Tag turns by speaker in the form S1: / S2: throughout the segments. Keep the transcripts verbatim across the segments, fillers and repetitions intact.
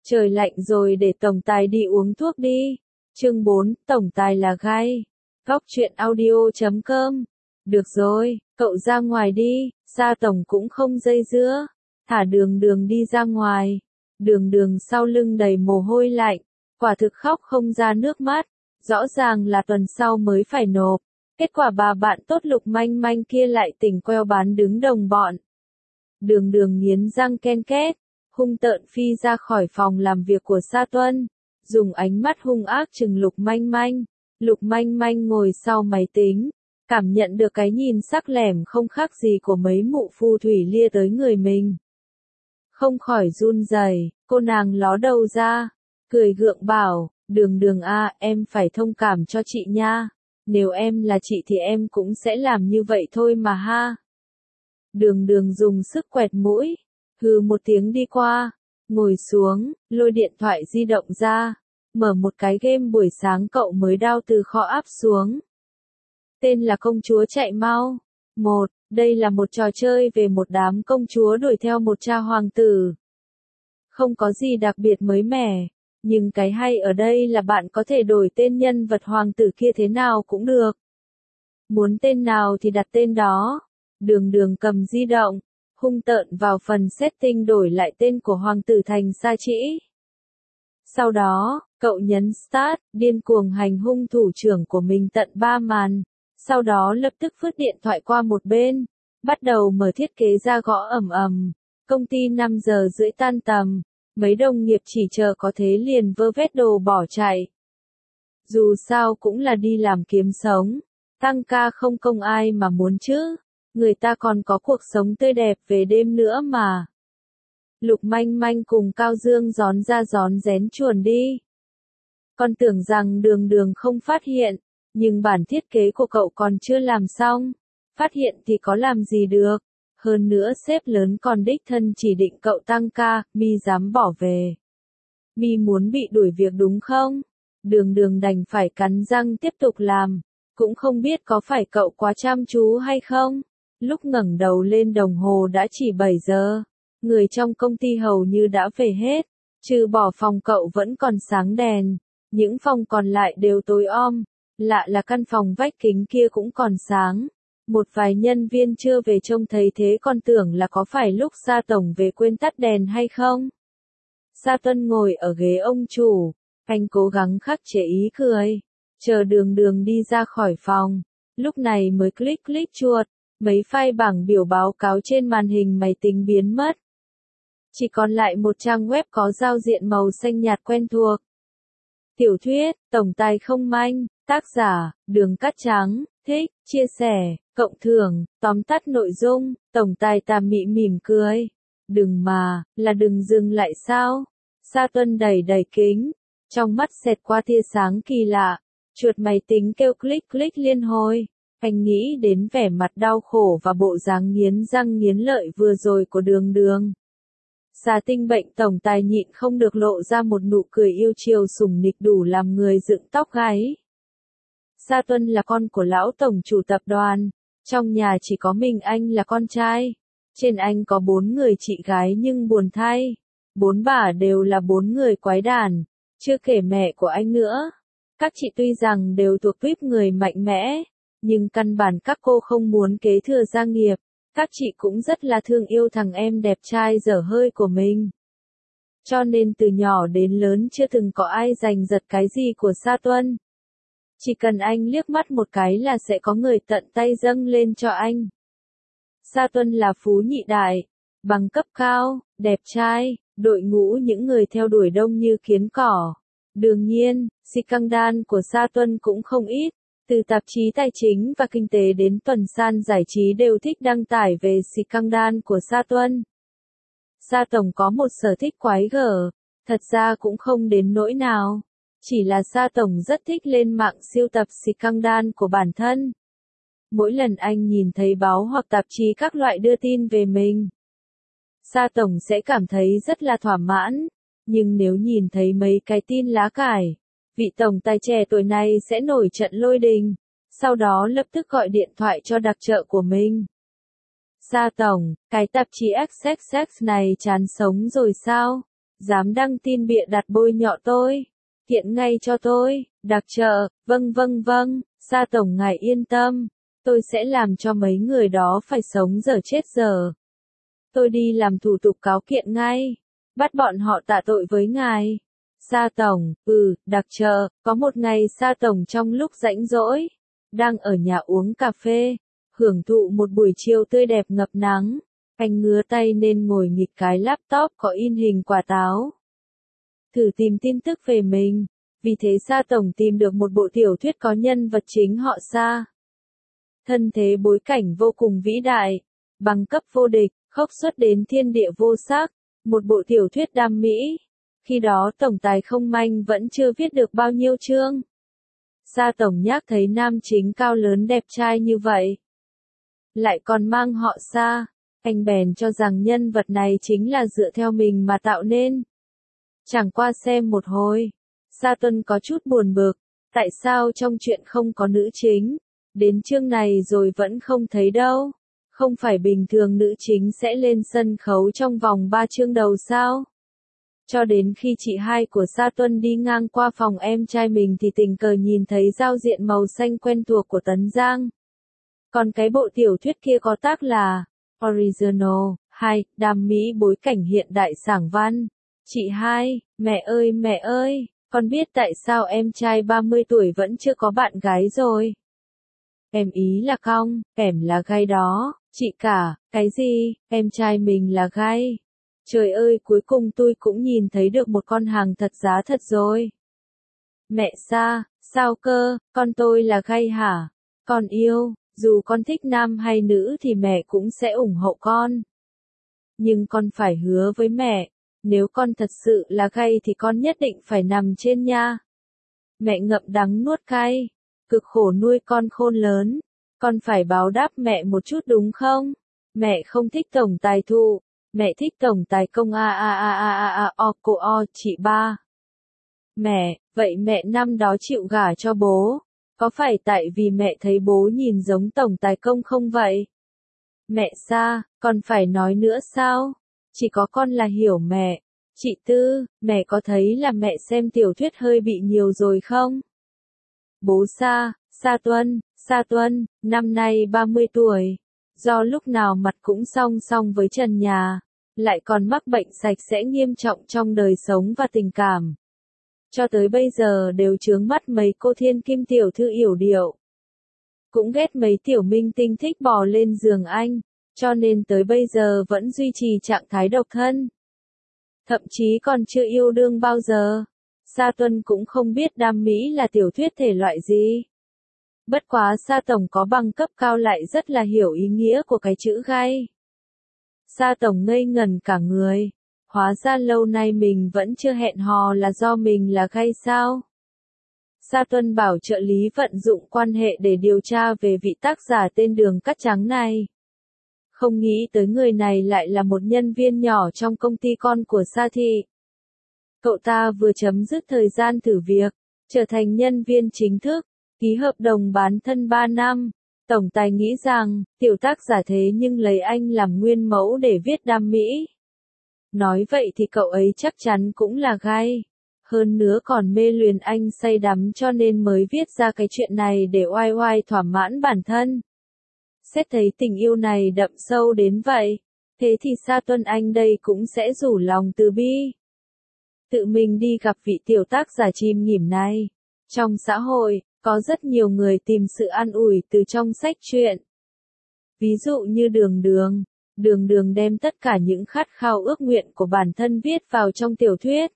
S1: Trời lạnh rồi để tổng tài đi uống thuốc đi. Chương bốn, tổng tài là gai. Góc truyện audio chấm com. Được rồi, cậu ra ngoài đi, Sa tổng cũng không dây dưa. Thả đường đường đi ra ngoài. Đường đường sau lưng đầy mồ hôi lạnh, quả thực khóc không ra nước mắt. Rõ ràng là tuần sau mới phải nộp. Kết quả bà bạn tốt Lục Manh Manh kia lại tỉnh queo bán đứng đồng bọn. Đường đường nghiến răng ken két, hung tợn phi ra khỏi phòng làm việc của Sa Tuân, dùng ánh mắt hung ác trừng Lục Manh Manh. Lục Manh Manh ngồi sau máy tính, cảm nhận được cái nhìn sắc lẻm không khác gì của mấy mụ phù thủy lia tới người mình. Không khỏi run rẩy, cô nàng ló đầu ra, cười gượng bảo, đường đường a, em phải thông cảm cho chị nha. Nếu em là chị thì em cũng sẽ làm như vậy thôi mà ha. Đường đường dùng sức quẹt mũi, hừ một tiếng đi qua, ngồi xuống, lôi điện thoại di động ra, mở một cái game buổi sáng cậu mới đao từ kho áp xuống. Tên là Công chúa chạy mau. Một, đây là một trò chơi về một đám công chúa đuổi theo một cha hoàng tử. Không có gì đặc biệt mới mẻ, nhưng cái hay ở đây là bạn có thể đổi tên nhân vật hoàng tử kia thế nào cũng được. Muốn tên nào thì đặt tên đó. Đường đường cầm di động, hung tợn vào phần setting đổi lại tên của hoàng tử thành Sa Trĩ. Sau đó, cậu nhấn Start, điên cuồng hành hung thủ trưởng của mình tận ba màn. Sau đó lập tức vứt điện thoại qua một bên, bắt đầu mở thiết kế ra gõ ầm ầm. Công ty năm giờ rưỡi tan tầm, mấy đồng nghiệp chỉ chờ có thế liền vơ vét đồ bỏ chạy. Dù sao cũng là đi làm kiếm sống, tăng ca không công ai mà muốn chứ, người ta còn có cuộc sống tươi đẹp về đêm nữa mà. Lục Manh Manh cùng Cao Dương gión ra gión rén chuồn đi. Con tưởng rằng đường đường không phát hiện, nhưng bản thiết kế của cậu còn chưa làm xong, phát hiện thì có làm gì được. Hơn nữa sếp lớn còn đích thân chỉ định cậu tăng ca, mi dám bỏ về. Mi muốn bị đuổi việc đúng không? Đường đường đành phải cắn răng tiếp tục làm, cũng không biết có phải cậu quá chăm chú hay không. Lúc ngẩng đầu lên đồng hồ đã chỉ bảy giờ, người trong công ty hầu như đã về hết, trừ bỏ phòng cậu vẫn còn sáng đèn, những phòng còn lại đều tối om. Lạ là căn phòng vách kính kia cũng còn sáng. Một vài nhân viên chưa về trông thấy thế còn tưởng là có phải lúc Sa tổng về quên tắt đèn hay không. Sa Tuân ngồi ở ghế ông chủ, anh cố gắng khắc chế ý cười, chờ đường đường đi ra khỏi phòng, lúc này mới click click chuột, mấy file bảng biểu báo cáo trên màn hình máy tính biến mất. Chỉ còn lại một trang web có giao diện màu xanh nhạt quen thuộc. Tiểu thuyết, tổng tài không manh, tác giả, Đường Cát Trắng, thích, chia sẻ, cộng thưởng, tóm tắt nội dung, tổng tài tà mị mỉm cười. Đừng mà, là đừng dừng lại sao? Sa Tuân đẩy đẩy kính, trong mắt xẹt qua tia sáng kỳ lạ, chuột máy tính kêu click click liên hồi. Anh nghĩ đến vẻ mặt đau khổ và bộ dáng nghiến răng nghiến lợi vừa rồi của đường đường. Xà tinh bệnh tổng tài nhịn không được lộ ra một nụ cười yêu chiều sủng nịch đủ làm người dựng tóc gáy. Sa Tuân là con của lão tổng chủ tập đoàn, trong nhà chỉ có mình anh là con trai. Trên anh có bốn người chị gái nhưng buồn thay, bốn bà đều là bốn người quái đản, chưa kể mẹ của anh nữa. Các chị tuy rằng đều thuộc tuýp người mạnh mẽ, nhưng căn bản các cô không muốn kế thừa gia nghiệp. Các chị cũng rất là thương yêu thằng em đẹp trai dở hơi của mình. Cho nên từ nhỏ đến lớn chưa từng có ai giành giật cái gì của Sa Tuân. Chỉ cần anh liếc mắt một cái là sẽ có người tận tay dâng lên cho anh. Sa Tuân là phú nhị đại, bằng cấp cao, đẹp trai, đội ngũ những người theo đuổi đông như kiến cỏ. Đương nhiên, scandal của Sa Tuân cũng không ít. Từ tạp chí tài chính và kinh tế đến tuần san giải trí đều thích đăng tải về scandal của Sa Tuân. Sa tổng có một sở thích quái gở, thật ra cũng không đến nỗi nào. Chỉ là Sa tổng rất thích lên mạng siêu tập scandal của bản thân. Mỗi lần anh nhìn thấy báo hoặc tạp chí các loại đưa tin về mình, Sa tổng sẽ cảm thấy rất là thỏa mãn. Nhưng nếu nhìn thấy mấy cái tin lá cải, vị tổng tài trẻ tuổi này sẽ nổi trận lôi đình, sau đó lập tức gọi điện thoại cho đặc trợ của mình. Sa tổng, cái tạp chí ích ích ích này chán sống rồi sao? Dám đăng tin bịa đặt bôi nhọ tôi. Kiện ngay cho tôi, đặc trợ, vâng vâng vâng, Sa tổng ngài yên tâm. Tôi sẽ làm cho mấy người đó phải sống dở chết dở. Tôi đi làm thủ tục cáo kiện ngay. Bắt bọn họ tạ tội với ngài. Sa tổng, ừ, đặc trợ, có một ngày Sa tổng trong lúc rảnh rỗi, đang ở nhà uống cà phê, hưởng thụ một buổi chiều tươi đẹp ngập nắng, anh ngứa tay nên ngồi nghịch cái laptop có in hình quả táo. Thử tìm tin tức về mình, vì thế Sa tổng tìm được một bộ tiểu thuyết có nhân vật chính họ Sa. Thân thế bối cảnh vô cùng vĩ đại, bằng cấp vô địch, khốc xuất đến thiên địa vô sắc, một bộ tiểu thuyết đam mỹ. Khi đó tổng tài không manh vẫn chưa viết được bao nhiêu chương. Sa tổng nhắc thấy nam chính cao lớn đẹp trai như vậy, lại còn mang họ Sa, anh bèn cho rằng nhân vật này chính là dựa theo mình mà tạo nên. Chẳng qua xem một hồi, Sa Tuân có chút buồn bực, tại sao trong truyện không có nữ chính, đến chương này rồi vẫn không thấy đâu. Không phải bình thường nữ chính sẽ lên sân khấu trong vòng ba chương đầu sao? Cho đến khi chị hai của Sa Tuân đi ngang qua phòng em trai mình thì tình cờ nhìn thấy giao diện màu xanh quen thuộc của Tấn Giang. Còn cái bộ tiểu thuyết kia có tác là Original, hai, đam mỹ bối cảnh hiện đại sảng văn. Chị hai, mẹ ơi mẹ ơi, con biết tại sao em trai ba mươi tuổi vẫn chưa có bạn gái rồi. Em ý là cong, em là gay đó, chị cả, cái gì, em trai mình là gay. Trời ơi cuối cùng tôi cũng nhìn thấy được một con hàng thật giá thật rồi. Mẹ Sa, sao cơ, con tôi là gay hả? Con yêu, dù con thích nam hay nữ thì mẹ cũng sẽ ủng hộ con. Nhưng con phải hứa với mẹ, nếu con thật sự là gay thì con nhất định phải nằm trên nha. Mẹ ngậm đắng nuốt cay, cực khổ nuôi con khôn lớn, con phải báo đáp mẹ một chút đúng không? Mẹ không thích tổng tài thụ, mẹ thích tổng tài công a a a a a a o cô o chị ba. Mẹ, vậy mẹ năm đó chịu gả cho bố, có phải tại vì mẹ thấy bố nhìn giống tổng tài công không vậy? Mẹ Sa, con phải nói nữa sao? Chỉ có con là hiểu mẹ. Chị Tư, mẹ có thấy là mẹ xem tiểu thuyết hơi bị nhiều rồi không? Bố Sa, Sa Tuân, Sa Tuân, năm nay ba mươi tuổi. Do lúc nào mặt cũng song song với trần nhà, lại còn mắc bệnh sạch sẽ nghiêm trọng trong đời sống và tình cảm. Cho tới bây giờ đều chướng mắt mấy cô thiên kim tiểu thư yểu điệu. Cũng ghét mấy tiểu minh tinh thích bò lên giường anh, cho nên tới bây giờ vẫn duy trì trạng thái độc thân. Thậm chí còn chưa yêu đương bao giờ. Sa Tuân cũng không biết đam mỹ là tiểu thuyết thể loại gì. Bất quá Sa tổng có bằng cấp cao lại rất là hiểu ý nghĩa của cái chữ gay. Sa tổng ngây ngẩn cả người. Hóa ra lâu nay mình vẫn chưa hẹn hò là do mình là gay sao? Sa Tuân bảo trợ lý vận dụng quan hệ để điều tra về vị tác giả tên Đường Cát Trắng này. Không nghĩ tới người này lại là một nhân viên nhỏ trong công ty con của Sa Thị. Cậu ta vừa chấm dứt thời gian thử việc, trở thành nhân viên chính thức, ký hợp đồng bán thân ba năm. Tổng tài nghĩ rằng, tiểu tác giả thế nhưng lấy anh làm nguyên mẫu để viết đam mỹ. Nói vậy thì cậu ấy chắc chắn cũng là gay. Hơn nữa còn mê luyến anh say đắm cho nên mới viết ra cái chuyện này để oai oai thỏa mãn bản thân. Xét thấy tình yêu này đậm sâu đến vậy, thế thì Sa Tuân anh đây cũng sẽ rủ lòng từ bi. Tự mình đi gặp vị tiểu tác giả chim nghỉm này. Trong xã hội, có rất nhiều người tìm sự an ủi từ trong sách truyện. Ví dụ như Đường Đường. Đường Đường đem tất cả những khát khao ước nguyện của bản thân viết vào trong tiểu thuyết.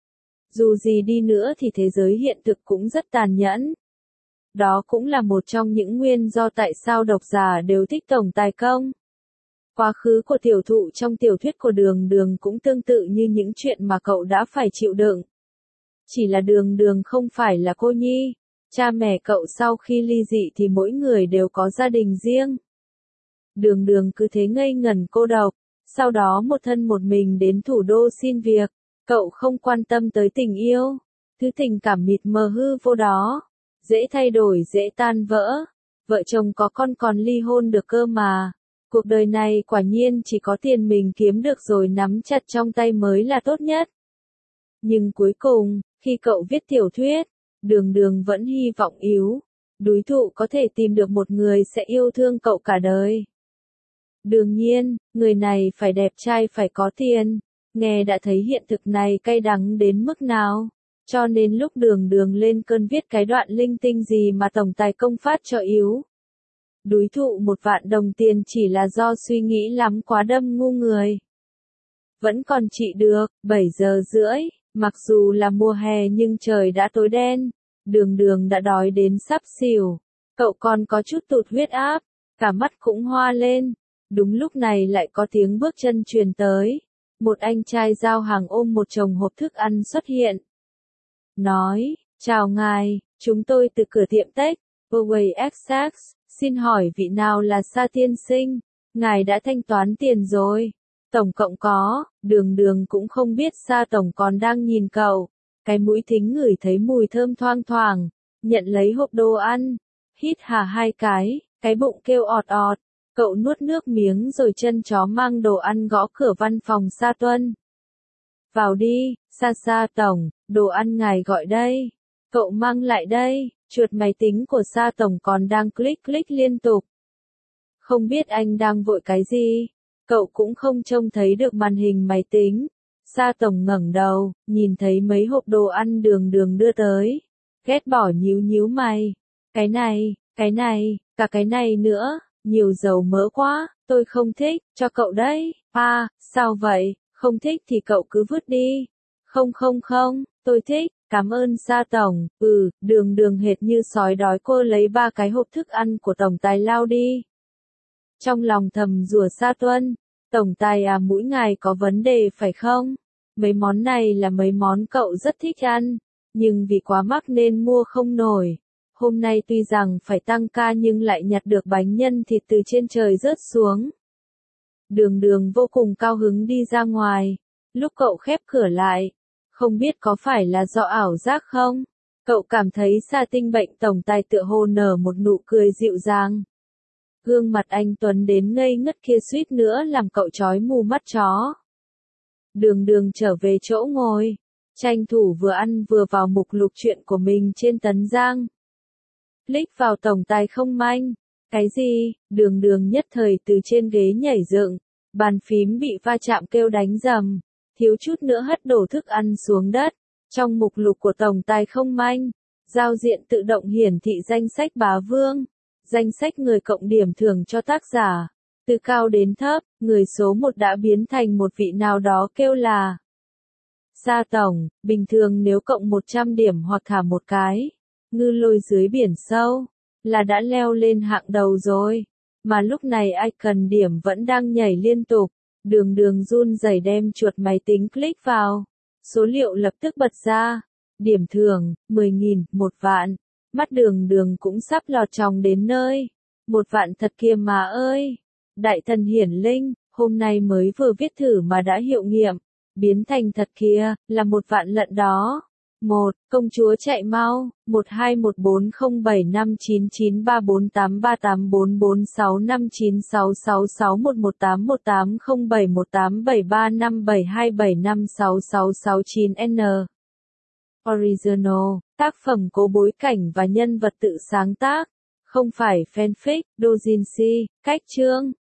S1: Dù gì đi nữa thì thế giới hiện thực cũng rất tàn nhẫn. Đó cũng là một trong những nguyên do tại sao độc giả đều thích tổng tài công. Quá khứ của tiểu thụ trong tiểu thuyết của Đường Đường cũng tương tự như những chuyện mà cậu đã phải chịu đựng. Chỉ là Đường Đường không phải là cô nhi. Cha mẹ cậu sau khi ly dị thì mỗi người đều có gia đình riêng. Đường Đường cứ thế ngây ngẩn cô độc, sau đó một thân một mình đến thủ đô xin việc. Cậu không quan tâm tới tình yêu, thứ tình cảm mịt mờ hư vô đó, dễ thay đổi dễ tan vỡ, vợ chồng có con còn ly hôn được cơ mà. Cuộc đời này quả nhiên chỉ có tiền mình kiếm được rồi nắm chặt trong tay mới là tốt nhất. Nhưng cuối cùng, khi cậu viết tiểu thuyết, Đường Đường vẫn hy vọng yếu đuối thụ có thể tìm được một người sẽ yêu thương cậu cả đời. Đương nhiên, người này phải đẹp trai phải có tiền. Nghe đã thấy hiện thực này cay đắng đến mức nào. Cho nên lúc Đường Đường lên cơn viết cái đoạn linh tinh gì mà tổng tài công phát cho yếu đuối thụ một vạn đồng tiền chỉ là do suy nghĩ lắm quá đâm ngu người. Vẫn còn trị được, bảy giờ rưỡi, mặc dù là mùa hè nhưng trời đã tối đen. Đường Đường đã đói đến sắp xỉu. Cậu còn có chút tụt huyết áp, cả mắt cũng hoa lên. Đúng lúc này lại có tiếng bước chân truyền tới. Một anh trai giao hàng ôm một chồng hộp thức ăn xuất hiện. Nói, chào ngài, chúng tôi từ cửa tiệm Tech, Huawei Exex, xin hỏi vị nào là Sa tiên sinh, ngài đã thanh toán tiền rồi. Tổng cộng có, Đường Đường cũng không biết Sa tổng còn đang nhìn cậu. Cái mũi thính ngửi thấy mùi thơm thoang thoảng, nhận lấy hộp đồ ăn, hít hà hai cái, cái bụng kêu ọt ọt. Cậu nuốt nước miếng rồi chân chó mang đồ ăn gõ cửa văn phòng Sa Tuân. Vào đi, Sa Sa tổng, đồ ăn ngài gọi đây. Cậu mang lại đây, chuột máy tính của Sa tổng còn đang click click liên tục. Không biết anh đang vội cái gì, cậu cũng không trông thấy được màn hình máy tính. Sa tổng ngẩng đầu, nhìn thấy mấy hộp đồ ăn Đường Đường đưa tới. Ghét bỏ nhíu nhíu mày. Cái này, cái này, cả cái này nữa. Nhiều dầu mỡ quá, tôi không thích, cho cậu đấy. À, sao vậy, không thích thì cậu cứ vứt đi. Không không không, tôi thích, cảm ơn Sa tổng. Ừ, Đường Đường hệt như sói đói cô lấy ba cái hộp thức ăn của tổng tài lao đi. Trong lòng thầm rủa Sa Tuân, tổng tài à mũi ngài có vấn đề phải không? Mấy món này là mấy món cậu rất thích ăn, nhưng vì quá mắc nên mua không nổi. Hôm nay tuy rằng phải tăng ca nhưng lại nhặt được bánh nhân thịt từ trên trời rớt xuống. Đường Đường vô cùng cao hứng đi ra ngoài. Lúc cậu khép cửa lại, không biết có phải là do ảo giác không? Cậu cảm thấy Sa Tinh bệnh tổng tài tựa hồ nở một nụ cười dịu dàng. Gương mặt anh Tuấn đến ngây ngất kia suýt nữa làm cậu chói mù mắt chó. Đường Đường trở về chỗ ngồi, tranh thủ vừa ăn vừa vào mục lục truyện của mình trên Tấn Giang. Click vào tổng tài không manh. Cái gì? Đường Đường nhất thời từ trên ghế nhảy dựng, bàn phím bị va chạm kêu đánh rầm, thiếu chút nữa hất đổ thức ăn xuống đất. Trong mục lục của tổng tài không manh, giao diện tự động hiển thị danh sách bá vương, danh sách người cộng điểm thưởng cho tác giả. Từ cao đến thấp, người số một đã biến thành một vị nào đó kêu là Sa tổng, bình thường nếu cộng một trăm điểm hoặc thả một cái ngư lôi dưới biển sâu, là đã leo lên hạng đầu rồi. Mà lúc này icon điểm vẫn đang nhảy liên tục. Đường Đường run rẩy đem chuột máy tính click vào. Số liệu lập tức bật ra. Điểm thưởng, mười nghìn, một vạn. Mắt Đường Đường cũng sắp lọt tròng đến nơi. Một vạn thật kia mà ơi. Đại thần hiển linh, hôm nay mới vừa viết thử mà đã hiệu nghiệm. Biến thành thật kia, là một vạn lận đó. một. Công chúa chạy mau, một hai một bốn không bảy năm chín chín ba bốn tám ba tám bốn bốn sáu năm chín sáu sáu sáu một một tám một tám không bảy một tám bảy ba năm bảy hai bảy năm sáu sáu sáu chín N. Original, tác phẩm có bối cảnh và nhân vật tự sáng tác, không phải fanfic, doujinshi, cách chương.